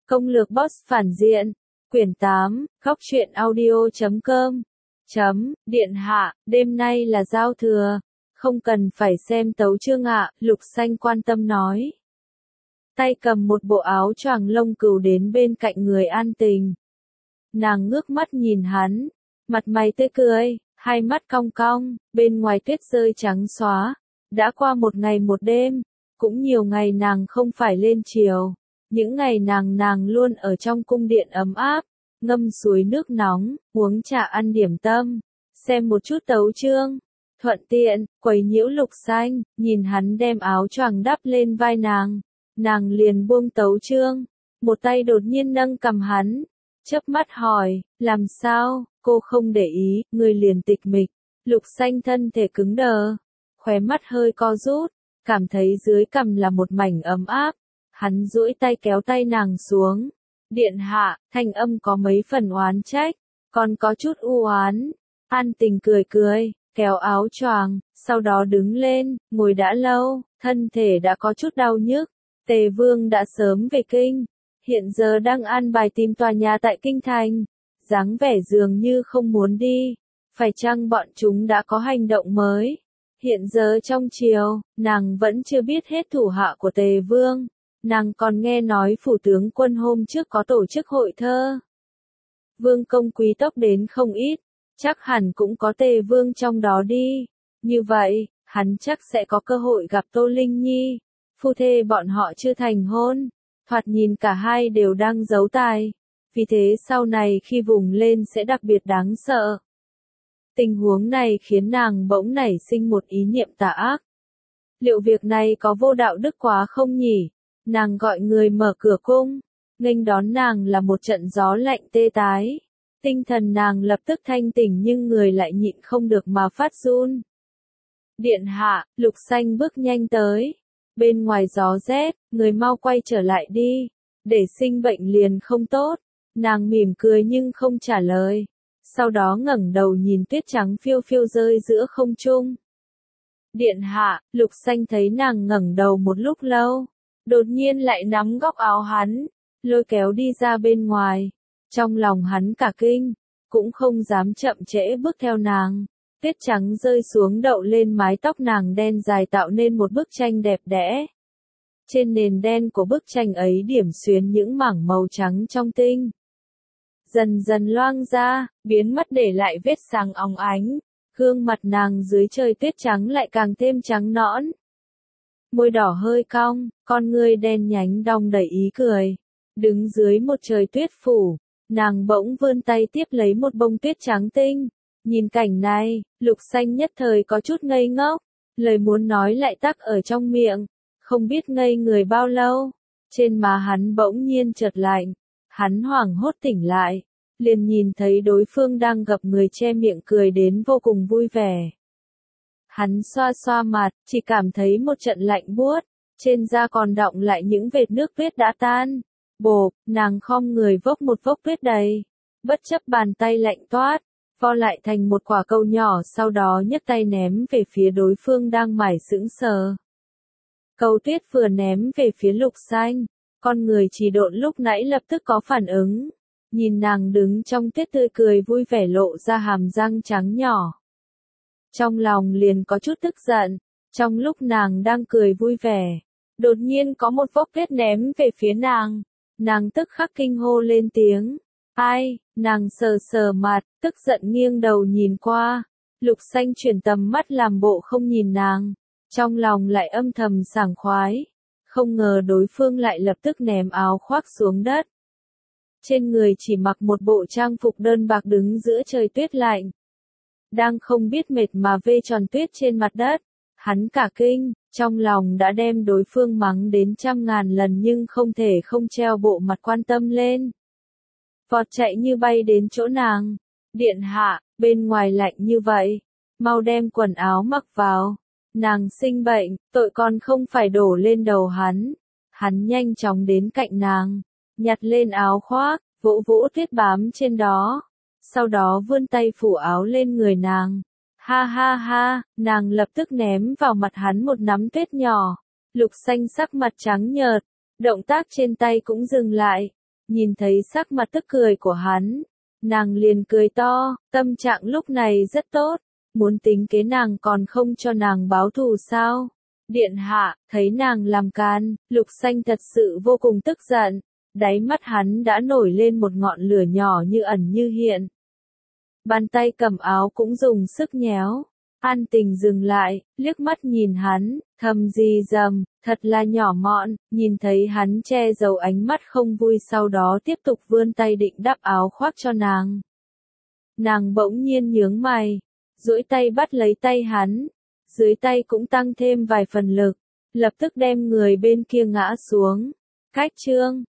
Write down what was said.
Công lược boss phản diện. Quyển 8, Góc truyện audio.com. Điện hạ, đêm nay là giao thừa. Không cần phải xem tấu chương ạ, Lục Xanh quan tâm nói. Tay cầm một bộ áo choàng lông cừu đến bên cạnh người An Tình. Nàng ngước mắt nhìn hắn, mặt mày tươi cười, hai mắt cong cong, bên ngoài tuyết rơi trắng xóa. Đã qua một ngày một đêm, cũng nhiều ngày nàng không phải lên triều. Những ngày nàng luôn ở trong cung điện ấm áp, ngâm suối nước nóng, uống trà ăn điểm tâm, xem một chút tấu chương. Thuận tiện, quấy nhiễu Lục Xanh, nhìn hắn đem áo choàng đắp lên vai nàng liền buông tấu chương, một tay đột nhiên nâng cầm hắn, chớp mắt hỏi, làm sao, cô không để ý, người liền tịch mịch. Lục Xanh thân thể cứng đờ, khóe mắt hơi co rút, cảm thấy dưới cằm là một mảnh ấm áp. Hắn duỗi tay kéo tay nàng xuống. Điện hạ, thanh âm có mấy phần oán trách, còn có chút u oán. An Tình cười cười, kéo áo choàng, sau đó đứng lên, ngồi đã lâu, thân thể đã có chút đau nhức. Tề Vương đã sớm về kinh, hiện giờ đang an bài tìm tòa nhà tại kinh thành, dáng vẻ dường như không muốn đi. Phải chăng bọn chúng đã có hành động mới? Hiện giờ trong triều, nàng vẫn chưa biết hết thủ hạ của Tề Vương. Nàng còn nghe nói phủ tướng quân hôm trước có tổ chức hội thơ. Vương công quý tộc đến không ít, chắc hẳn cũng có Tề Vương trong đó đi. Như vậy, hắn chắc sẽ có cơ hội gặp Tô Linh Nhi. Phu thê bọn họ chưa thành hôn, thoạt nhìn cả hai đều đang giấu tài. Vì thế sau này khi vùng lên sẽ đặc biệt đáng sợ. Tình huống này khiến nàng bỗng nảy sinh một ý niệm tà ác. Liệu việc này có vô đạo đức quá không nhỉ? Nàng gọi người mở cửa cung, nghênh đón nàng là một trận gió lạnh tê tái. Tinh thần nàng lập tức thanh tỉnh nhưng người lại nhịn không được mà phát run. Điện hạ, Lục Xanh bước nhanh tới. Bên ngoài gió rét, người mau quay trở lại đi. Để sinh bệnh liền không tốt. Nàng mỉm cười nhưng không trả lời. Sau đó ngẩng đầu nhìn tuyết trắng phiêu phiêu rơi giữa không trung. Điện hạ, Lục Xanh thấy nàng ngẩng đầu một lúc lâu. Đột nhiên lại nắm góc áo hắn, lôi kéo đi ra bên ngoài. Trong lòng hắn cả kinh, cũng không dám chậm trễ bước theo nàng. Tuyết trắng rơi xuống đậu lên mái tóc nàng đen dài tạo nên một bức tranh đẹp đẽ. Trên nền đen của bức tranh ấy điểm xuyến những mảng màu trắng trong tinh. Dần dần loang ra, biến mất để lại vết sáng óng ánh. Gương mặt nàng dưới trời tuyết trắng lại càng thêm trắng nõn. Môi đỏ hơi cong, con ngươi đen nhánh đong đầy ý cười. Đứng dưới một trời tuyết phủ, nàng bỗng vươn tay tiếp lấy một bông tuyết trắng tinh. Nhìn cảnh này, Lục Xanh nhất thời có chút ngây ngốc, lời muốn nói lại tắc ở trong miệng, không biết ngây người bao lâu. Trên má hắn bỗng nhiên chợt lạnh, hắn hoảng hốt tỉnh lại, liền nhìn thấy đối phương đang gặp người che miệng cười đến vô cùng vui vẻ. Hắn xoa xoa mặt, chỉ cảm thấy một trận lạnh buốt, trên da còn đọng lại những vệt nước tuyết đã tan. Bộp, nàng khom người vốc một vốc tuyết đầy, bất chấp bàn tay lạnh toát, vo lại thành một quả cầu nhỏ sau đó nhấc tay ném về phía đối phương đang mải sững sờ. Cầu tuyết vừa ném về phía Lục Xanh, con người trì độn lúc nãy lập tức có phản ứng, nhìn nàng đứng trong tuyết tươi cười vui vẻ lộ ra hàm răng trắng nhỏ. Trong lòng liền có chút tức giận, trong lúc nàng đang cười vui vẻ, đột nhiên có một vốc tuyết ném về phía nàng tức khắc kinh hô lên tiếng. Ai, nàng sờ sờ mặt, tức giận nghiêng đầu nhìn qua, Lục Xanh chuyển tầm mắt làm bộ không nhìn nàng, trong lòng lại âm thầm sảng khoái, không ngờ đối phương lại lập tức ném áo khoác xuống đất. Trên người chỉ mặc một bộ trang phục đơn bạc đứng giữa trời tuyết lạnh. Đang không biết mệt mà vê tròn tuyết trên mặt đất, hắn cả kinh, trong lòng đã đem đối phương mắng đến 100.000 lần nhưng không thể không treo bộ mặt quan tâm lên. Vọt chạy như bay đến chỗ nàng. Điện hạ, bên ngoài lạnh như vậy, mau đem quần áo mặc vào. Nàng sinh bệnh, tội còn không phải đổ lên đầu hắn. Hắn nhanh chóng đến cạnh nàng, nhặt lên áo khoác, vỗ vỗ tuyết bám trên đó. Sau đó vươn tay phủ áo lên người nàng. Ha ha ha, nàng lập tức ném vào mặt hắn một nắm tuyết nhỏ. Lục Xanh sắc mặt trắng nhợt, động tác trên tay cũng dừng lại. nhìn thấy sắc mặt tức cười của hắn, nàng liền cười to, tâm trạng lúc này rất tốt, muốn tính kế nàng còn không cho nàng báo thù sao? Điện hạ, thấy nàng làm can, Lục Xanh thật sự vô cùng tức giận, đáy mắt hắn đã nổi lên một ngọn lửa nhỏ như ẩn như hiện. Bàn tay cầm áo cũng dùng sức nhéo. An Tình dừng lại, liếc mắt nhìn hắn, thầm gì dầm, thật là nhỏ mọn, nhìn thấy hắn che giấu ánh mắt không vui sau đó tiếp tục vươn tay định đắp áo khoác cho nàng. Nàng bỗng nhiên nhướng mày, duỗi tay bắt lấy tay hắn, dưới tay cũng tăng thêm vài phần lực, lập tức đem người bên kia ngã xuống. Cách chương